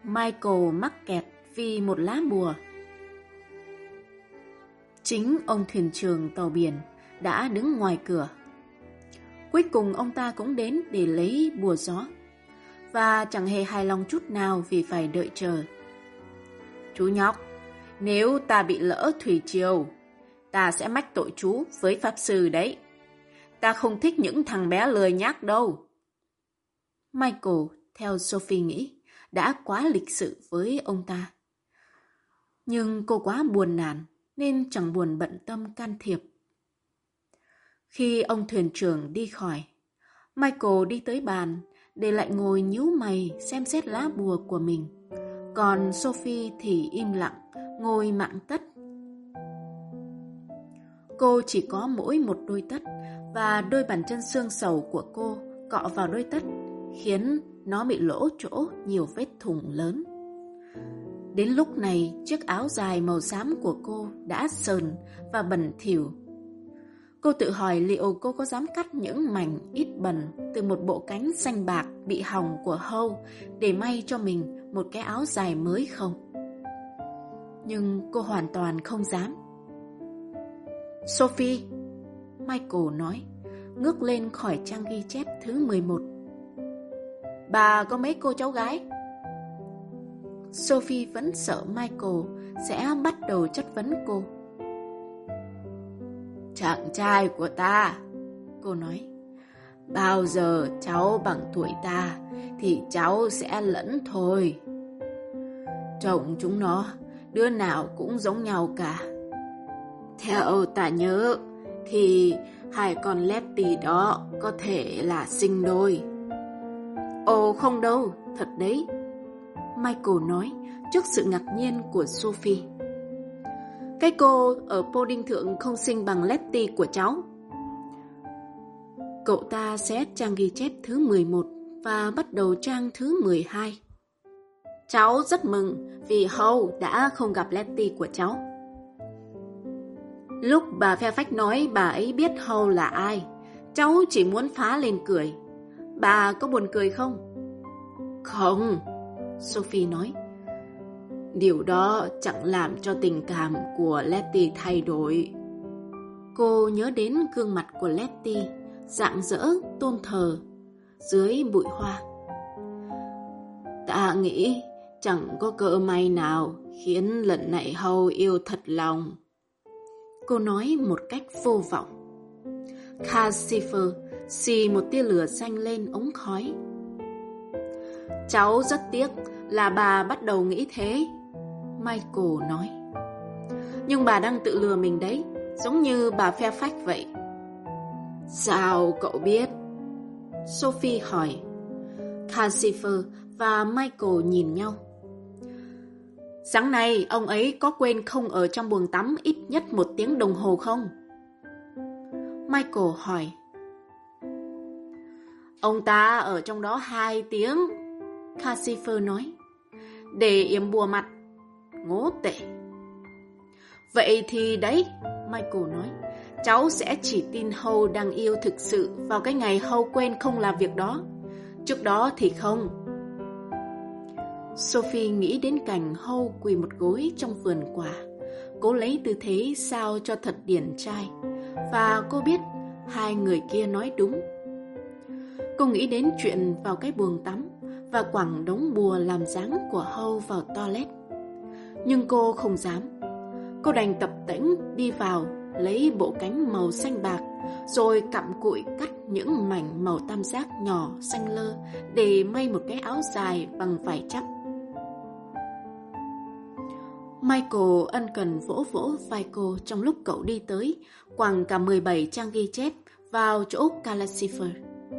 Michael mắc kẹt vì một lá bùa. Chính ông thuyền trưởng tàu biển đã đứng ngoài cửa. Cuối cùng ông ta cũng đến để lấy bùa gió, và chẳng hề hài lòng chút nào vì phải đợi chờ. Chú nhóc, nếu ta bị lỡ thủy triều, ta sẽ mách tội chú với pháp sư đấy. Ta không thích những thằng bé lười nhác đâu. Michael, theo Sophie nghĩ, đã quá lịch sự với ông ta. Nhưng cô quá buồn nản nên chẳng buồn bận tâm can thiệp. Khi ông thuyền trưởng đi khỏi, Michael đi tới bàn để lại ngồi nhíu mày xem xét lá bùa của mình. Còn Sophie thì im lặng, ngồi mạng tất. Cô chỉ có mỗi một đôi tất, và đôi bàn chân xương sầu của cô cọ vào đôi tất, khiến nó bị lỗ chỗ nhiều vết thủng lớn. Đến lúc này, chiếc áo dài màu xám của cô đã sờn và bẩn thỉu. Cô tự hỏi liệu cô có dám cắt những mảnh ít bẩn từ một bộ cánh xanh bạc bị hỏng của Howe để may cho mình một cái áo dài mới không? Nhưng cô hoàn toàn không dám. Sophie, Michael nói, ngước lên khỏi trang ghi chép thứ 11. Bà có mấy cô cháu gái? Sophie vẫn sợ Michael sẽ bắt đầu chất vấn cô. Chàng trai của ta, cô nói, bao giờ cháu bằng tuổi ta thì cháu sẽ lẫn thôi. Trông chúng nó, đứa nào cũng giống nhau cả. Theo ta nhớ thì hai con Letty đó có thể là sinh đôi. Ồ không đâu, thật đấy, Michael nói trước sự ngạc nhiên của Sophie. Cái cô ở podium thượng không xinh bằng Letty của cháu. Cậu ta xé trang ghi chép thứ 11 và bắt đầu trang thứ 12. Cháu rất mừng vì Howe đã không gặp Letty của cháu. Lúc bà Fairfax nói bà ấy biết Howe là ai, cháu chỉ muốn phá lên cười. Bà có buồn cười không? Không, Sophie nói. Điều đó chẳng làm cho tình cảm của Letty thay đổi. Cô nhớ đến gương mặt của Letty, rạng rỡ tôn thờ dưới bụi hoa. Ta nghĩ chẳng có cơ may nào khiến lần này Howe yêu thật lòng. Cô nói một cách vô vọng. Calcifer xì một tia lửa xanh lên ống khói. Cháu rất tiếc là bà bắt đầu nghĩ thế, Michael nói. Nhưng bà đang tự lừa mình đấy, giống như bà Fairfax vậy. Sao cậu biết? Sophie hỏi. Calcifer và Michael nhìn nhau. Sáng nay ông ấy có quên không ở trong buồng tắm ít nhất 1 tiếng đồng hồ không? Michael hỏi. Ông ta ở trong đó 2 tiếng, Calcifer nói. Để yểm bùa mặt. Ngố tệ. Vậy thì đấy, Michael nói, cháu sẽ chỉ tin Howe đang yêu thực sự vào cái ngày Howe quên không làm việc đó. Trước đó thì không. Sophie nghĩ đến cảnh Howe quỳ một gối trong vườn quả, cố lấy tư thế sao cho thật điển trai, và cô biết hai người kia nói đúng. Cô nghĩ đến chuyện vào cái buồng tắm và quẳng đống bùa làm dáng của Howe vào toilet. Nhưng cô không dám. Cô đành tập tễnh đi vào, lấy bộ cánh màu xanh bạc, rồi cặm cụi cắt những mảnh màu tam giác nhỏ xanh lơ để may một cái áo dài bằng vải chắc. Michael ân cần vỗ vỗ vai cô trong lúc cậu đi tới, quẳng cả 17 trang ghi chép vào chỗ Calcifer.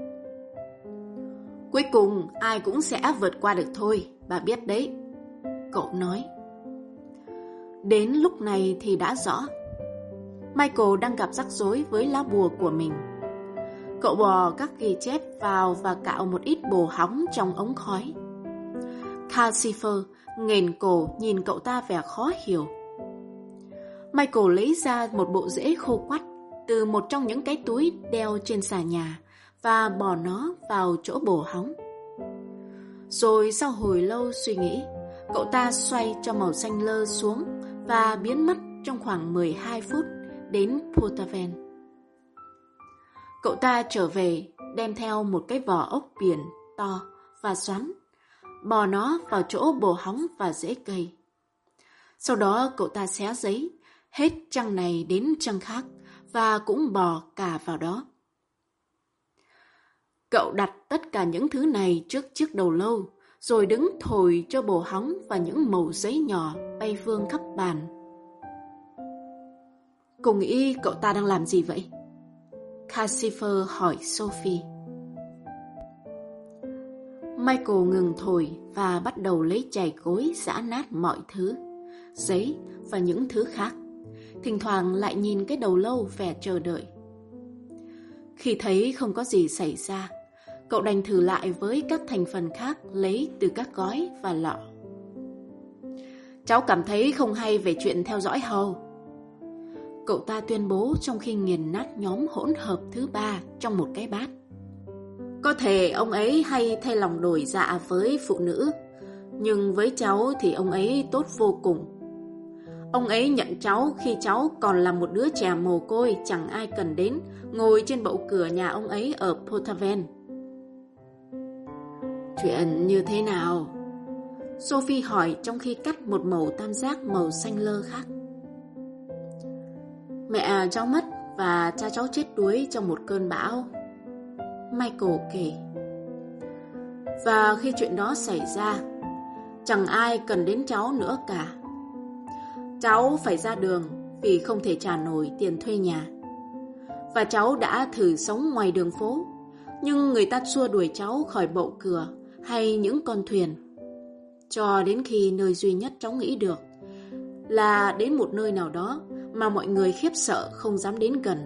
Cuối cùng ai cũng sẽ vượt qua được thôi, bà biết đấy, cậu nói. Đến lúc này thì đã rõ. Michael đang gặp rắc rối với lá bùa của mình. Cậu bò các ghi chép vào và cạo một ít bồ hóng trong ống khói. Calcifer nghển cổ nhìn cậu ta vẻ khó hiểu. Michael lấy ra một bộ rễ khô quắt từ một trong những cái túi đeo trên xà nhà và bỏ nó vào chỗ bồ hóng. Rồi sau hồi lâu suy nghĩ, Cậu ta xoay cho màu xanh lơ xuống và biến mất trong khoảng 12 phút đến Portaven. Cậu ta trở về đem theo một cái vỏ ốc biển to và xoắn, bò nó vào chỗ bồ hóng và rễ cây. Sau đó cậu ta xé giấy, hết trang này đến trang khác và cũng bò cả vào đó. Cậu đặt tất cả những thứ này trước chiếc đầu lâu, rồi đứng thổi cho bồ hóng và những mẩu giấy nhỏ bay vương khắp bàn. Cô nghĩ cậu ta đang làm gì vậy? Calcifer hỏi Sophie. Michael ngừng thổi và bắt đầu lấy chày cối giã nát mọi thứ, giấy và những thứ khác. Thỉnh thoảng lại nhìn cái đầu lâu vẻ chờ đợi. Khi thấy không có gì xảy ra, cậu đành thử lại với các thành phần khác lấy từ các gói và lọ. Cháu cảm thấy không hay về chuyện theo dõi Hầu, cậu ta tuyên bố trong khi nghiền nát nhóm hỗn hợp thứ 3 trong một cái bát. Có thể ông ấy hay thay lòng đổi dạ với phụ nữ, nhưng với cháu thì ông ấy tốt vô cùng. Ông ấy nhận cháu khi cháu còn là một đứa trẻ mồ côi chẳng ai cần đến, ngồi trên bậu cửa nhà ông ấy ở Portaven. Chuyện như thế nào? Sophie hỏi trong khi cắt một mẩu tam giác màu xanh lơ khác. Mẹ cháu mất và cha cháu chết đuối trong một cơn bão, Michael kể. Và khi chuyện đó xảy ra, chẳng ai cần đến cháu nữa cả. Cháu phải ra đường vì không thể trả nổi tiền thuê nhà. Và cháu đã thử sống ngoài đường phố, nhưng người ta xua đuổi cháu khỏi bậu cửa hay những con thuyền. Cho đến khi nơi duy nhất cháu nghĩ được là đến một nơi nào đó mà mọi người khiếp sợ không dám đến gần.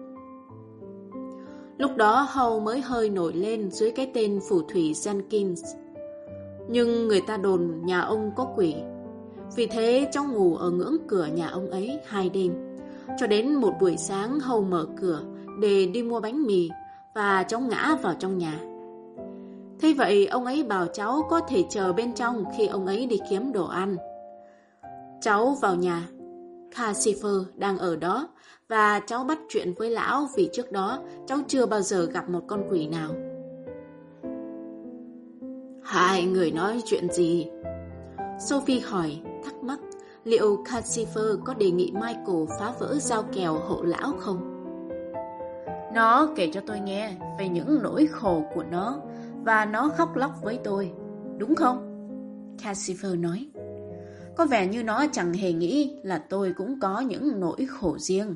Lúc đó Hầu mới hơi nổi lên dưới cái tên phù thủy Jenkins. Nhưng người ta đồn nhà ông có quỷ. Vì thế cháu ngủ ở ngưỡng cửa nhà ông ấy 2 đêm. Cho đến một buổi sáng Hầu mở cửa để đi mua bánh mì và cháu ngã vào trong nhà. Thế vậy ông ấy bảo cháu có thể chờ bên trong khi ông ấy đi kiếm đồ ăn. Cháu vào nhà, Calcifer đang ở đó và cháu bắt chuyện với lão vì trước đó cháu chưa bao giờ gặp một con quỷ nào. Hai người nói chuyện gì? Sophie hỏi, thắc mắc liệu Calcifer có đề nghị Michael phá vỡ giao kèo hộ lão không? Nó kể cho tôi nghe về những nỗi khổ của nó và nó khóc lóc với tôi, đúng không? Calcifer nói. Có vẻ như nó chẳng hề nghĩ là tôi cũng có những nỗi khổ riêng.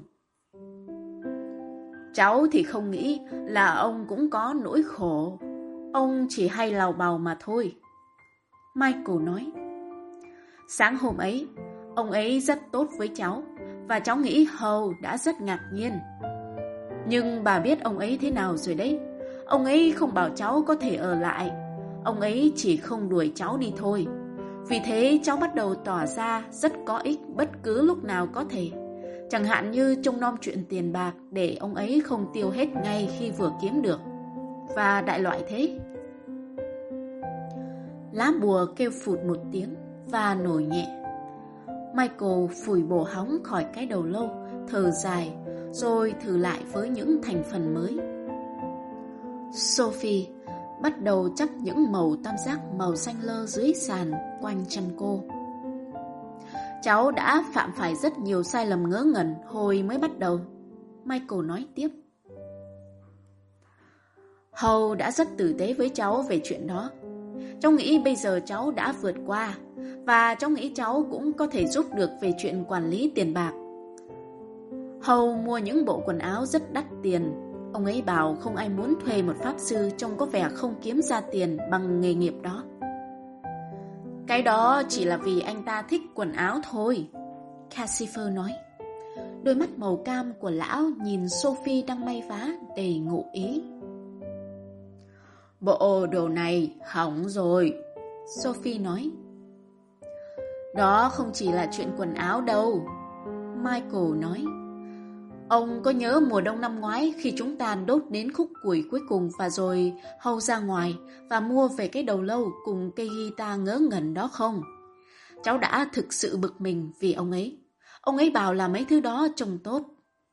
Cháu thì không nghĩ là ông cũng có nỗi khổ. Ông chỉ hay làu bàu mà thôi. Michael nói. Sáng hôm ấy, ông ấy rất tốt với cháu và cháu nghĩ Hầu đã rất ngạc nhiên. Nhưng bà biết ông ấy thế nào rồi đấy. Ông ấy không bảo cháu có thể ở lại. Ông ấy chỉ không đuổi cháu đi thôi. Vì thế cháu bắt đầu tỏ ra rất có ích bất cứ lúc nào có thể. Chẳng hạn như trông nom chuyện tiền bạc để ông ấy không tiêu hết ngay khi vừa kiếm được. Và đại loại thế. Lá bùa kêu phụt một tiếng và nổi nhẹ. Michael phủi bồ hóng khỏi cái đầu lâu, thở dài, rồi thử lại với những thành phần mới. Sophie bắt đầu chắp những mẩu tam giác màu xanh lơ dưới sàn quanh chân cô. Cháu đã phạm phải rất nhiều sai lầm ngớ ngẩn hồi mới bắt đầu, Michael nói tiếp. Hầu đã rất tử tế với cháu về chuyện đó. Cháu nghĩ bây giờ cháu đã vượt qua, và cháu nghĩ cháu cũng có thể giúp được về chuyện quản lý tiền bạc. Hầu mua những bộ quần áo rất đắt tiền. Ông ấy bảo không ai muốn thuê một pháp sư trông có vẻ không kiếm ra tiền bằng nghề nghiệp đó. Cái đó chỉ là vì anh ta thích quần áo thôi, Calcifer nói. Đôi mắt màu cam của lão nhìn Sophie đang may vá đầy ngụ ý. Bộ đồ này hỏng rồi, Sophie nói. Đó không chỉ là chuyện quần áo đâu, Michael nói. Ông có nhớ mùa đông năm ngoái khi chúng ta đốt đến khúc củi cuối cùng và rồi Hầu ra ngoài và mua về cái đầu lâu cùng cây guitar ngớ ngẩn đó không? Cháu đã thực sự bực mình vì ông ấy. Ông ấy bảo là mấy thứ đó trông tốt.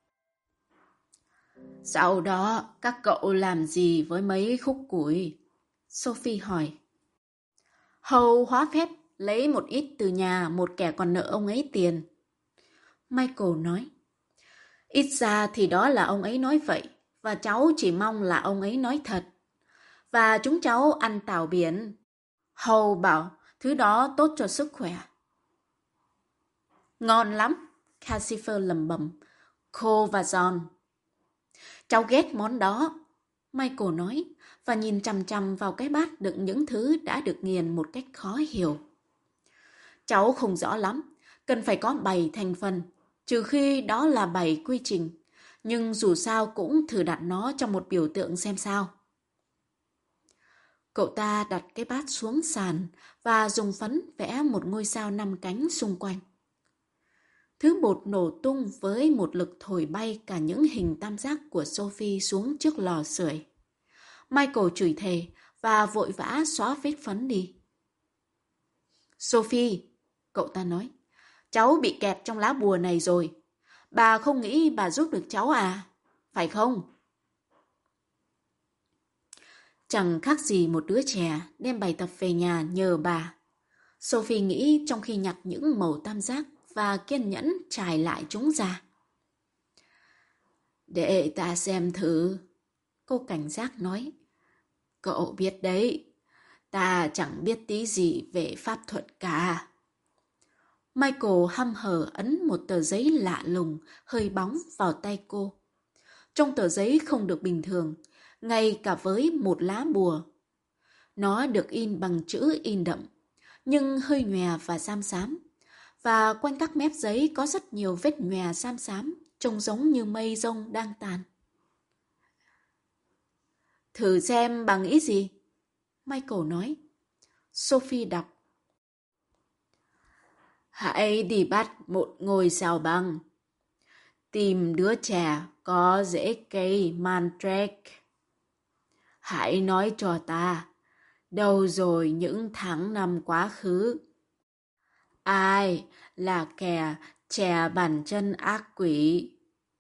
Sau đó, các cậu làm gì với mấy khúc củi? Sophie hỏi. Hầu hóa phép lấy một ít từ nhà một kẻ còn nợ ông ấy tiền. Michael nói. Ít ra thì đó là ông ấy nói vậy, và cháu chỉ mong là ông ấy nói thật. Và chúng cháu ăn tảo biển. Hầu bảo thứ đó tốt cho sức khỏe. Ngon lắm, Cassifer lẩm bẩm, khô và giòn. Cháu ghét món đó, Michael nói, và nhìn chằm chằm vào cái bát đựng những thứ đã được nghiền một cách khó hiểu. Cháu không rõ lắm, cần phải có 7 thành phần, trừ khi đó là 7 quy trình. Nhưng dù sao cũng thử đặt nó trong một biểu tượng xem sao. Cậu ta đặt cái bát xuống sàn và dùng phấn vẽ một ngôi sao 5 cánh xung quanh. Thứ bột nổ tung với một lực thổi bay cả những hình tam giác của Sophie xuống trước lò sưởi. Michael chửi thề và vội vã xóa vết phấn đi. Sophie, cậu ta nói, cháu bị kẹt trong lá bùa này rồi. Bà không nghĩ bà giúp được cháu à? Phải không? Chẳng khác gì một đứa trẻ đem bài tập về nhà nhờ bà. Sophie nghĩ trong khi nhặt những mẩu tam giác và kiên nhẫn trải lại chúng ra. Để ta xem thử, cô cảnh giác nói. Cậu biết đấy, ta chẳng biết tí gì về pháp thuật cả. Michael hăm hở ấn một tờ giấy lạ lùng, hơi bóng vào tay cô. Trong tờ giấy không được bình thường, ngay cả với một lá bùa. Nó được in bằng chữ in đậm, nhưng hơi nhòe và xám xám. Và quanh các mép giấy có rất nhiều vết nhòe xám xám, trông giống như mây rông đang tàn. Thử xem bằng ý gì? Michael nói. Sophie đọc. Hãy đi bắt một ngôi sao băng. Tìm đứa trẻ có rễ cây mandrake. Hãy nói cho ta, đâu rồi những tháng năm quá khứ? Ai là kẻ chè bàn chân ác quỷ?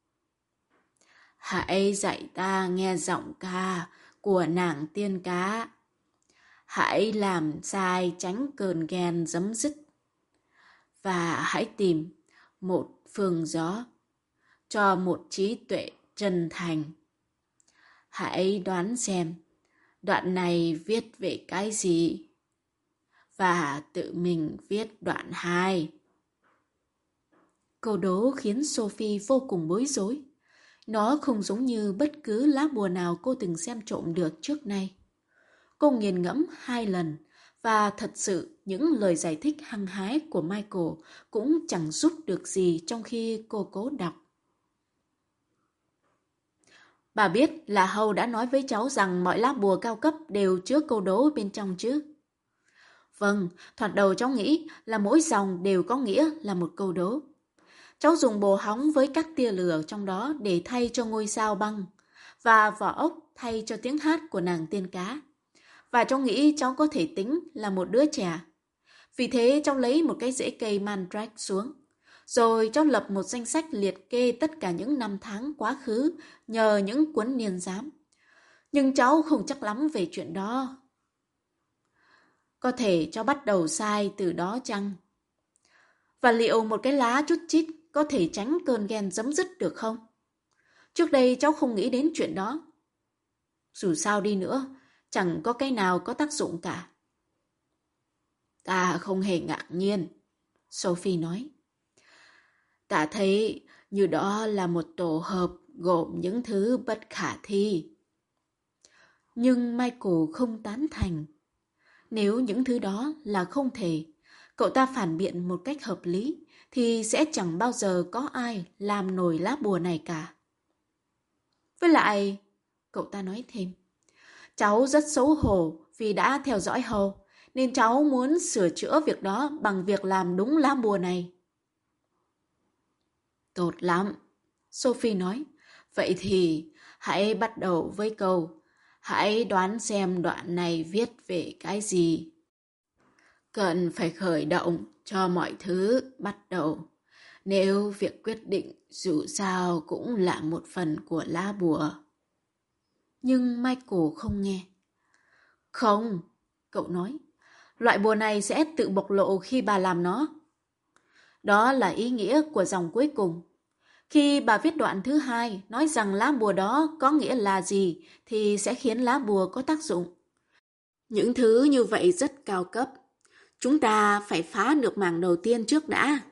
Hãy dạy ta nghe giọng ca của nàng tiên cá. Hãy làm sai tránh cơn ghen giấm dứt. Và hãy tìm một phương gió cho một trí tuệ chân thành. Hãy đoán xem đoạn này viết về cái gì? Và tự mình viết đoạn 2. Câu đố khiến Sophie vô cùng bối rối. Nó không giống như bất cứ lá bùa nào cô từng xem trộm được trước nay. Cô nghiền ngẫm 2 lần và thật sự những lời giải thích hăng hái của Michael cũng chẳng giúp được gì trong khi cô cố đọc. Bà biết là Hầu đã nói với cháu rằng mọi lá bùa cao cấp đều chứa câu đố bên trong chứ? Vâng, thoạt đầu cháu nghĩ là mỗi dòng đều có nghĩa là một câu đố. Cháu dùng bồ hóng với các tia lửa trong đó để thay cho ngôi sao băng và vỏ ốc thay cho tiếng hát của nàng tiên cá. Và cháu nghĩ cháu có thể tính là một đứa trẻ. Vì thế cháu lấy một cái rễ cây mandrake xuống. Rồi cháu lập một danh sách liệt kê tất cả những năm tháng quá khứ nhờ những cuốn niên giám. Nhưng cháu không chắc lắm về chuyện đó. Có thể cháu bắt đầu sai từ đó chăng? Và liệu một cái lá chút chít có thể tránh cơn ghen giấm dứt được không? Trước đây cháu không nghĩ đến chuyện đó. Dù sao đi nữa, chẳng có cái nào có tác dụng cả. Ta không hề ngạc nhiên, Sophie nói. Ta thấy như đó là một tổ hợp gồm những thứ bất khả thi. Nhưng Michael không tán thành. Nếu những thứ đó là không thể, cậu ta phản biện một cách hợp lý, thì sẽ chẳng bao giờ có ai làm nổi lá bùa này cả. Với lại, cậu ta nói thêm, cháu rất xấu hổ vì đã theo dõi Hầu, nên cháu muốn sửa chữa việc đó bằng việc làm đúng lá bùa này. Tốt lắm, Sophie nói. Vậy thì hãy bắt đầu với câu, hãy đoán xem đoạn này viết về cái gì. Cần phải khởi động cho mọi thứ bắt đầu. Nếu việc quyết định dù sao cũng là một phần của lá bùa. Nhưng Michael không nghe. Không, cậu nói. Loại bùa này sẽ tự bộc lộ khi bà làm nó. Đó là ý nghĩa của dòng cuối cùng. Khi bà viết đoạn thứ hai nói rằng lá bùa đó có nghĩa là gì thì sẽ khiến lá bùa có tác dụng. Những thứ như vậy rất cao cấp. Chúng ta phải phá được mảng đầu tiên trước đã.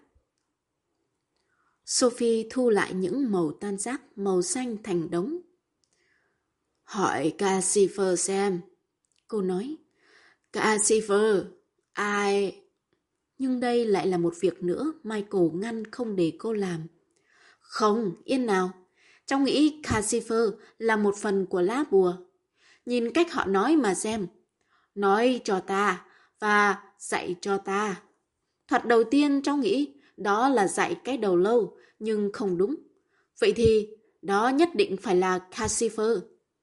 Sophie thu lại những màu tan rác màu xanh thành đống. Hỏi Cassifer xem. Cô nói. Cassifer, ai... Nhưng đây lại là một việc nữa Michael ngăn không để cô làm. Không, yên nào. Cháu nghĩ Cassifer là một phần của lá bùa. Nhìn cách họ nói mà xem. Nói cho ta và dạy cho ta. Thuật đầu tiên cháu nghĩ đó là dạy cái đầu lâu, nhưng không đúng. Vậy thì đó nhất định phải là Cassifer.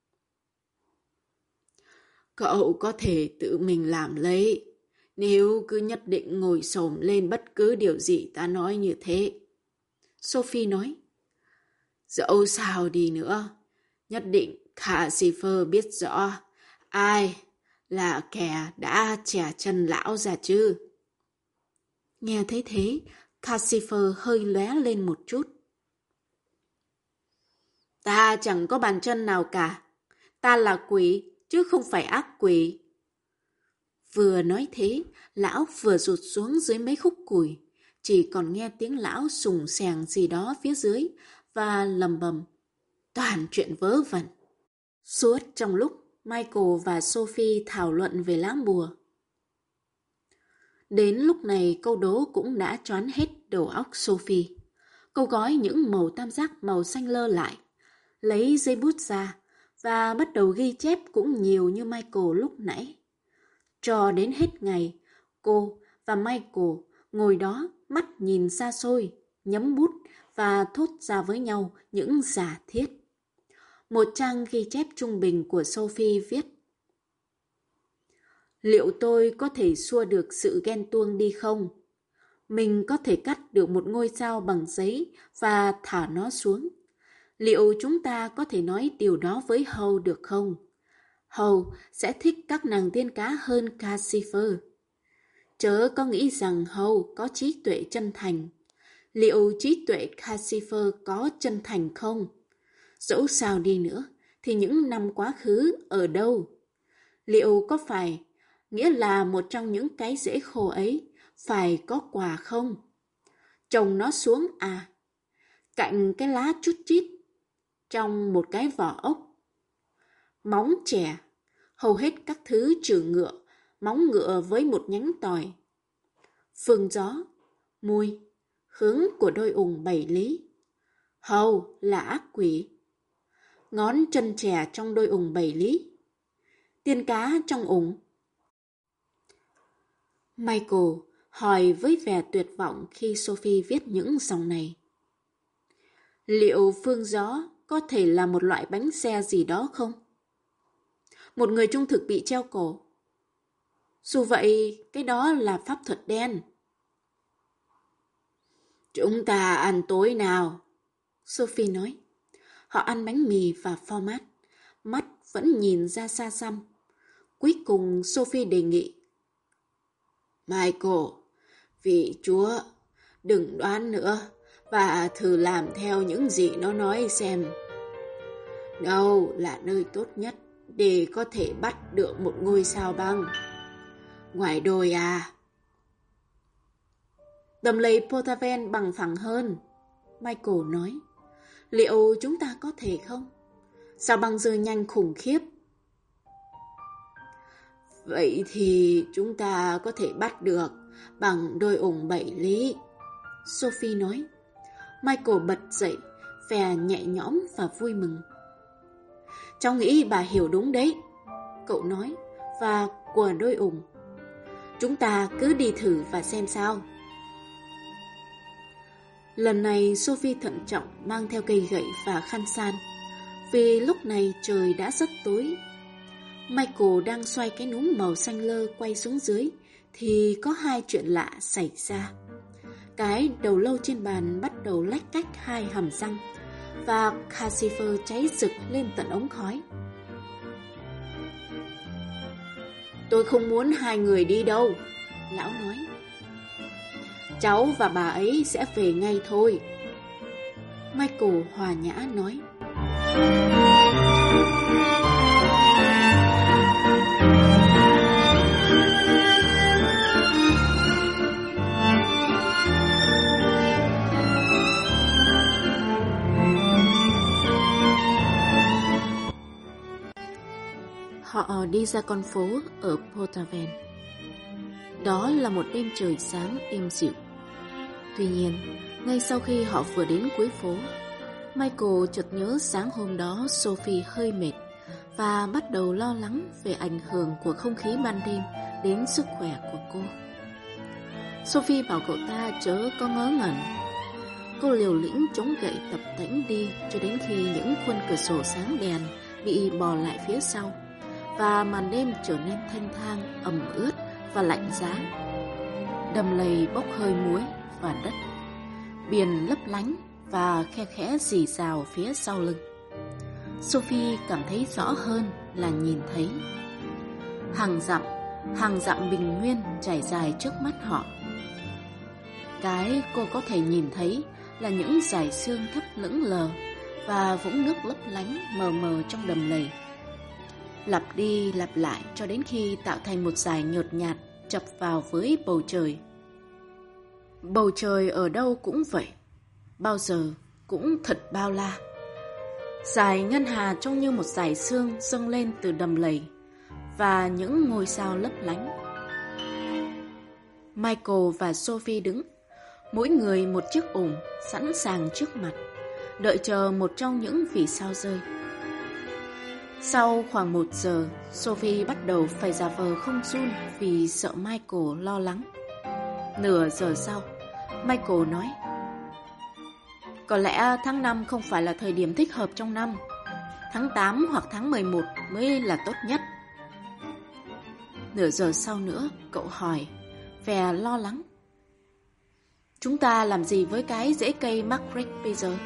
Cậu có thể tự mình làm lấy. Nếu cứ nhất định ngồi xổm lên bất cứ điều gì ta nói như thế. Sophie nói. Dẫu sao đi nữa, nhất định Cassifer biết rõ ai là kẻ đã chẻ chân lão ra chứ. Nghe thấy thế, Cassifer hơi lóe lên một chút. Ta chẳng có bàn chân nào cả. Ta là quỷ, chứ không phải ác quỷ. Vừa nói thế, lão vừa rụt xuống dưới mấy khúc củi. Chỉ còn nghe tiếng lão sùng sèng gì đó phía dưới và lầm bầm. Toàn chuyện vớ vẩn. Suốt trong lúc Michael và Sophie thảo luận về lá bùa. Đến lúc này câu đố cũng đã choán hết đầu óc Sophie. Cô gói những màu tam giác màu xanh lơ lại, lấy giấy bút ra và bắt đầu ghi chép cũng nhiều như Michael lúc nãy. Cho đến hết ngày, cô và Michael ngồi đó mắt nhìn xa xôi, nhấm bút và thốt ra với nhau những giả thiết. Một trang ghi chép trung bình của Sophie viết. Liệu tôi có thể xua được sự ghen tuông đi không? Mình có thể cắt được một ngôi sao bằng giấy và thả nó xuống. Liệu chúng ta có thể nói điều đó với Howe được không? Howe sẽ thích các nàng tiên cá hơn Cassifer. Chớ có nghĩ rằng Howe có trí tuệ chân thành. Liệu trí tuệ Cassifer có chân thành không? Dẫu sao đi nữa, thì những năm quá khứ ở đâu? Liệu có phải nghĩa là một trong những cái rễ khô ấy phải có quà không? Trồng nó xuống à? Cạnh cái lá chút chít, trong một cái vỏ ốc. Móng chè, hầu hết các thứ trừ ngựa, móng ngựa với một nhánh tỏi. Phương gió, mùi, hướng của đôi ủng 7 lý. Hầu là ác quỷ. Ngón chân chè trong đôi ủng 7 lý. Tiên cá trong ủng. Michael hỏi với vẻ tuyệt vọng khi Sophie viết những dòng này. Liệu phương gió có thể là một loại bánh xe gì đó không? Một người trung thực bị treo cổ. Dù vậy, cái đó là pháp thuật đen. Chúng ta ăn tối nào? Sophie nói. Họ ăn bánh mì và pho mát. Mắt vẫn nhìn ra xa xăm. Cuối cùng Sophie đề nghị. Michael, vì Chúa, đừng đoán nữa và thử làm theo những gì nó nói xem. Đâu là nơi tốt nhất để có thể bắt được một ngôi sao băng? Ngoài đồi à? Đầm lầy Portaven bằng phẳng hơn, Michael nói. Liệu chúng ta có thể không? Sao băng rơi nhanh khủng khiếp? Vậy thì chúng ta có thể bắt được bằng đôi ủng 7 lý, Sophie nói. Michael bật dậy, vẻ nhẹ nhõm và vui mừng. Cháu nghĩ bà hiểu đúng đấy, cậu nói, và của đôi ủng. Chúng ta cứ đi thử và xem sao. Lần này Sophie thận trọng mang theo cây gậy và khăn san, vì lúc này trời đã rất tối. Michael đang xoay cái núm màu xanh lơ quay xuống dưới, thì có hai chuyện lạ xảy ra. Cái đầu lâu trên bàn bắt đầu lách cách hai hàm răng và Calcifer cháy rực lên tận ống khói. Tôi không muốn hai người đi đâu, lão nói. Cháu và bà ấy sẽ về ngay thôi. Michael hòa nhã nói. Họ đi ra con phố ở Portaven. Đó là một đêm trời sáng êm dịu. Tuy nhiên, ngay sau khi họ vừa đến cuối phố, Michael chợt nhớ sáng hôm đó Sophie hơi mệt và bắt đầu lo lắng về ảnh hưởng của không khí ban đêm đến sức khỏe của cô. Sophie bảo cậu ta chớ có ngớ ngẩn. Cô liều lĩnh chống gậy tập tễnh đi cho đến khi những khuôn cửa sổ sáng đèn bị bò lại phía sau và màn đêm trở nên thanh thang, ẩm ướt và lạnh giá. Đầm lầy bốc hơi muối và đất, biển lấp lánh và khe khẽ rì rào phía sau lưng. Sophie cảm thấy rõ hơn là nhìn thấy. Hàng dặm bình nguyên trải dài trước mắt họ. Cái cô có thể nhìn thấy là những dải sương thấp lững lờ và vũng nước lấp lánh mờ mờ trong đầm lầy. Lặp đi lặp lại cho đến khi tạo thành một dải nhợt nhạt chập vào với bầu trời. Bầu trời ở đâu cũng vậy, bao giờ cũng thật bao la. Dải ngân hà trông như một dải sương dâng lên từ đầm lầy và những ngôi sao lấp lánh. Michael và Sophie đứng, mỗi người một chiếc ủng sẵn sàng trước mặt, đợi chờ một trong những vì sao rơi. Sau khoảng 1 giờ, Sophie bắt đầu phải giả vờ không run vì sợ Michael lo lắng. Nửa giờ sau, Michael nói: Có lẽ tháng 5 không phải là thời điểm thích hợp trong năm. Tháng 8 hoặc tháng 11 mới là tốt nhất. Nửa giờ sau nữa, cậu hỏi, vẻ lo lắng: Chúng ta làm gì với cái rễ cây Margaret bây giờ?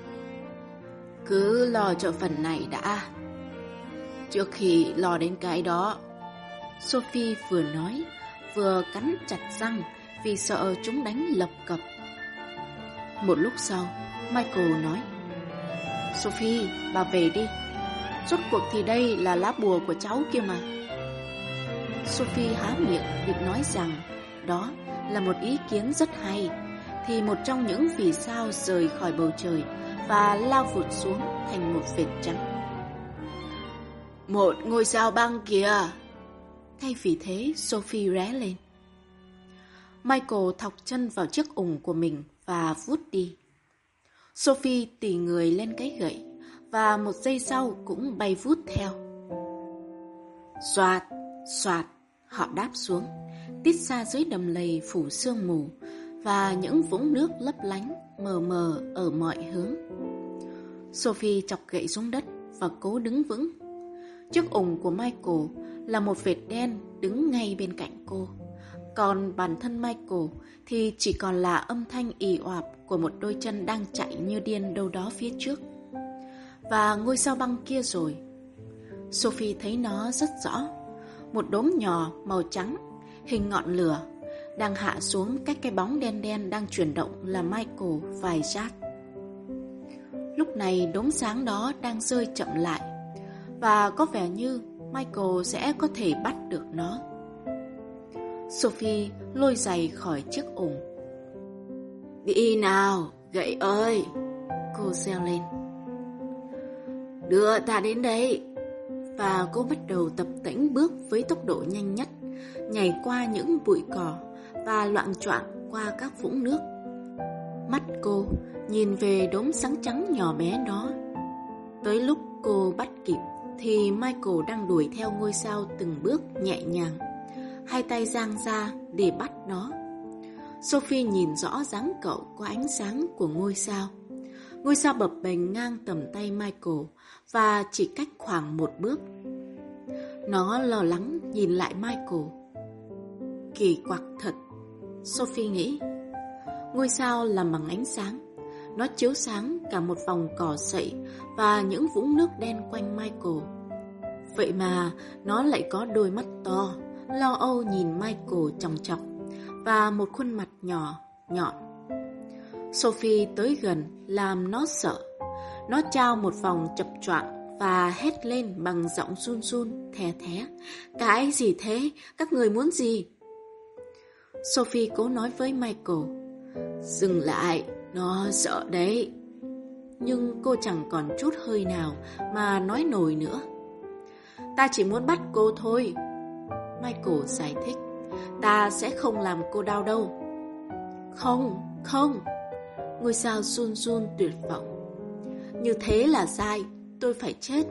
Cứ lo cho phần này đã, trước khi lo đến cái đó. Sophie vừa nói, vừa cắn chặt răng vì sợ chúng đánh lập cập. Một lúc sau, Michael nói: Sophie, bà về đi. Rốt cuộc thì đây là lá bùa của cháu kia mà. Sophie há miệng định nói rằng đó là một ý kiến rất hay, thì một trong những vì sao rời khỏi bầu trời và lao vụt xuống thành một vệt trắng. Một ngôi sao băng kìa! Thay vì thế, Sophie ré lên. Michael thọc chân vào chiếc ủng của mình và vút đi. Sophie tì người lên cái gậy và một giây sau cũng bay vút theo. Xoạt, xoạt, họ đáp xuống, tít xa dưới đầm lầy phủ sương mù và những vũng nước lấp lánh mờ mờ ở mọi hướng. Sophie chọc gậy xuống đất và cố đứng vững. Chiếc ủng của Michael là một vệt đen đứng ngay bên cạnh cô, còn bản thân Michael thì chỉ còn là âm thanh ì oạp của một đôi chân đang chạy như điên đâu đó phía trước. Và ngôi sao băng kia rồi. Sophie thấy nó rất rõ. Một đốm nhỏ màu trắng, hình ngọn lửa, đang hạ xuống cách cái bóng đen đen đang chuyển động là Michael vài sát. Lúc này đốm sáng đó đang rơi chậm lại, và có vẻ như Michael sẽ có thể bắt được nó. Sophie lôi giày khỏi chiếc ủng. Đi nào, gậy ơi! Cô reo lên. Đưa ta đến đây! Và cô bắt đầu tập tễnh bước với tốc độ nhanh nhất, nhảy qua những bụi cỏ và loạng choạng qua các vũng nước. Mắt cô nhìn về đốm sáng trắng nhỏ bé đó. Tới lúc cô bắt kịp thì Michael đang đuổi theo ngôi sao từng bước nhẹ nhàng, hai tay dang ra để bắt nó. Sophie nhìn rõ dáng cậu qua ánh sáng của ngôi sao. Ngôi sao bập bềnh ngang tầm tay Michael và chỉ cách khoảng 1 bước. Nó lo lắng nhìn lại Michael. kỳ quặc thật, Sophie nghĩ. Ngôi sao làm bằng ánh sáng. Nó chiếu sáng cả một vòng cỏ sậy và những vũng nước đen quanh Michael. Vậy mà nó lại có đôi mắt to, lo âu nhìn Michael chòng chọc và một khuôn mặt nhỏ, nhọn. Sophie tới gần làm nó sợ. Nó trao một vòng chập choạng và hét lên bằng giọng run run, thè thé. Cái gì thế? Các người muốn gì? Sophie cố nói với Michael. Dừng lại, nó sợ đấy. Nhưng cô chẳng còn chút hơi nào mà nói nổi nữa. Ta chỉ muốn bắt cô thôi, Michael giải thích. Ta sẽ không làm cô đau đâu. Không, không. Ngôi sao run run tuyệt vọng. Như thế là sai, tôi phải chết.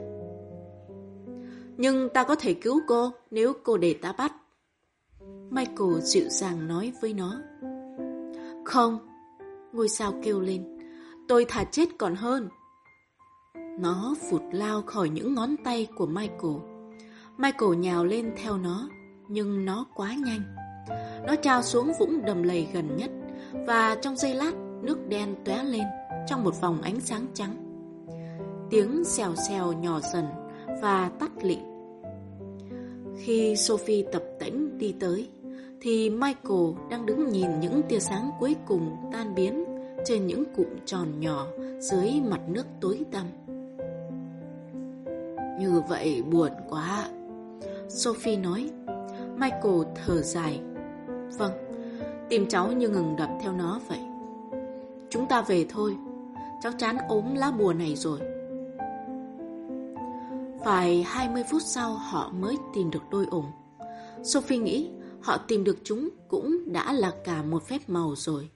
Nhưng ta có thể cứu cô nếu cô để ta bắt, Michael dịu dàng nói với nó. Không, ngôi sao kêu lên. Tôi thà chết còn hơn. Nó phụt lao khỏi những ngón tay của Michael. Michael nhào lên theo nó, nhưng nó quá nhanh. Nó trao xuống vũng đầm lầy gần nhất, và trong giây lát nước đen tóe lên trong một vòng ánh sáng trắng. Tiếng xèo xèo nhỏ dần và tắt lịm. Khi Sophie tập tễnh đi tới, thì Michael đang đứng nhìn những tia sáng cuối cùng tan biến trên những cụm tròn nhỏ dưới mặt nước tối tăm. Như vậy buồn quá, Sophie nói. Michael thở dài. Vâng, tim cháu như ngừng đập theo nó vậy. Chúng ta về thôi, cháu chán ốm lá bùa này rồi. Phải 20 phút sau họ mới tìm được đôi ủng. Sophie nghĩ họ tìm được chúng cũng đã là cả một phép màu rồi.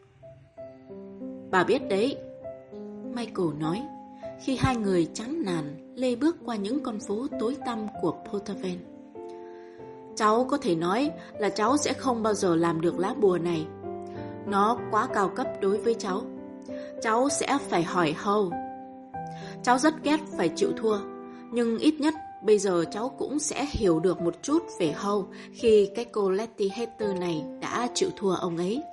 Bà biết đấy, Michael nói, khi hai người chán nản lê bước qua những con phố tối tăm của Portaven. Cháu có thể nói là cháu sẽ không bao giờ làm được lá bùa này. Nó quá cao cấp đối với cháu. Cháu sẽ phải hỏi Howe. Cháu rất ghét phải chịu thua, nhưng ít nhất bây giờ cháu cũng sẽ hiểu được một chút về Howe khi cái cô Letty Hatter này đã chịu thua ông ấy.